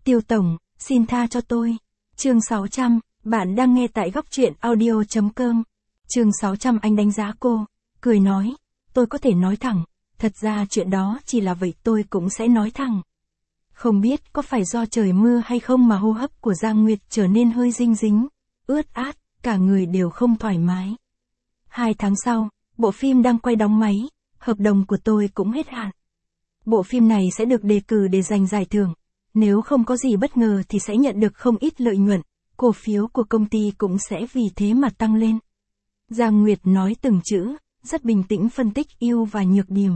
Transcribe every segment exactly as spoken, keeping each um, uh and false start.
Tiêu Tổng, xin tha cho tôi. Chương sáu trăm, bạn đang nghe tại góc truyện audio chấm com. Chương sáu trăm anh đánh giá cô, cười nói, tôi có thể nói thẳng, thật ra chuyện đó chỉ là vậy tôi cũng sẽ nói thẳng. Không biết có phải do trời mưa hay không mà hô hấp của Giang Nguyệt trở nên hơi dinh dính, ướt át, cả người đều không thoải mái. Hai tháng sau, bộ phim đang quay đóng máy, hợp đồng của tôi cũng hết hạn. Bộ phim này sẽ được đề cử để giành giải thưởng, nếu không có gì bất ngờ thì sẽ nhận được không ít lợi nhuận, cổ phiếu của công ty cũng sẽ vì thế mà tăng lên. Giang Nguyệt nói từng chữ, rất bình tĩnh phân tích ưu và nhược điểm.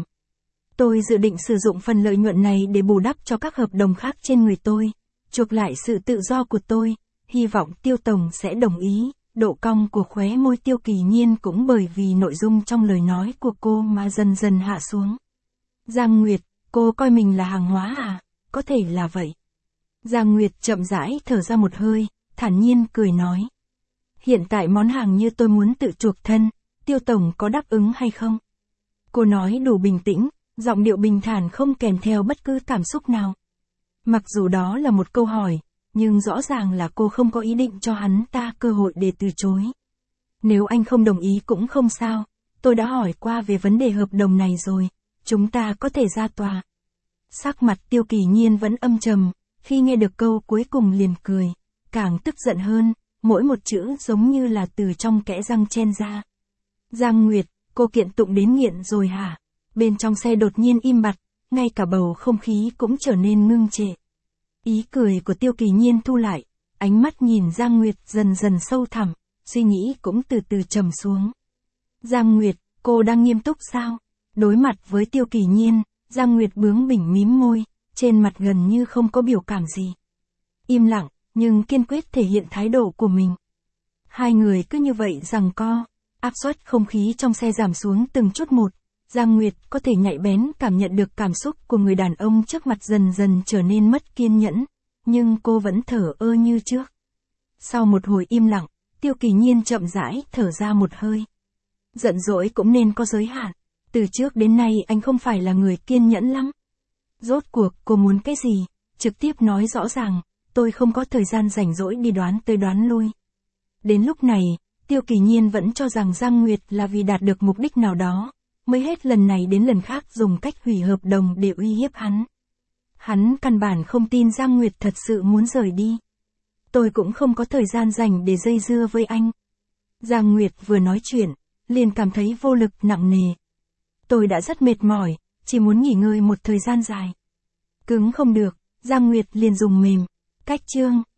Tôi dự định sử dụng phần lợi nhuận này để bù đắp cho các hợp đồng khác trên người tôi, chuộc lại sự tự do của tôi, hy vọng Tiêu Tổng sẽ đồng ý. Độ cong của khóe môi Tiêu Kỳ Nhiên cũng bởi vì nội dung trong lời nói của cô mà dần dần hạ xuống. Giang Nguyệt, cô coi mình là hàng hóa à? Có thể là vậy. Giang Nguyệt chậm rãi thở ra một hơi, thản nhiên cười nói. Hiện tại món hàng như tôi muốn tự chuộc thân, Tiêu Tổng có đáp ứng hay không? Cô nói đủ bình tĩnh, giọng điệu bình thản không kèm theo bất cứ cảm xúc nào. Mặc dù đó là một câu hỏi, nhưng rõ ràng là cô không có ý định cho hắn ta cơ hội để từ chối. Nếu anh không đồng ý cũng không sao, tôi đã hỏi qua về vấn đề hợp đồng này rồi, chúng ta có thể ra tòa. Sắc mặt Tiêu Kỳ Nhiên vẫn âm trầm, khi nghe được câu cuối cùng liền cười, càng tức giận hơn, mỗi một chữ giống như là từ trong kẽ răng chen ra. Giang Nguyệt, cô kiện tụng đến nghiện rồi hả? Bên trong xe đột nhiên im bặt, ngay cả bầu không khí cũng trở nên ngưng trệ. Ý cười của Tiêu Kỳ Nhiên thu lại, ánh mắt nhìn Giang Nguyệt dần dần sâu thẳm, suy nghĩ cũng từ từ trầm xuống. Giang Nguyệt, cô đang nghiêm túc sao? Đối mặt với Tiêu Kỳ Nhiên, Giang Nguyệt bướng bỉnh mím môi, trên mặt gần như không có biểu cảm gì. Im lặng, nhưng kiên quyết thể hiện thái độ của mình. Hai người cứ như vậy giằng co, áp suất không khí trong xe giảm xuống từng chút một. Giang Nguyệt có thể nhạy bén cảm nhận được cảm xúc của người đàn ông trước mặt dần dần trở nên mất kiên nhẫn, nhưng cô vẫn thở ơ như trước. Sau một hồi im lặng, Tiêu Kỳ Nhiên chậm rãi thở ra một hơi. Giận dỗi cũng nên có giới hạn, từ trước đến nay anh không phải là người kiên nhẫn lắm. Rốt cuộc cô muốn cái gì, trực tiếp nói rõ ràng, tôi không có thời gian rảnh rỗi đi đoán tới đoán lui. Đến lúc này, Tiêu Kỳ Nhiên vẫn cho rằng Giang Nguyệt là vì đạt được mục đích nào đó, mới hết lần này đến lần khác dùng cách hủy hợp đồng để uy hiếp hắn. Hắn căn bản không tin Giang Nguyệt thật sự muốn rời đi. Tôi cũng không có thời gian dành để dây dưa với anh. Giang Nguyệt vừa nói chuyện, liền cảm thấy vô lực nặng nề. Tôi đã rất mệt mỏi, chỉ muốn nghỉ ngơi một thời gian dài. Cứng không được, Giang Nguyệt liền dùng mềm. Cách chương.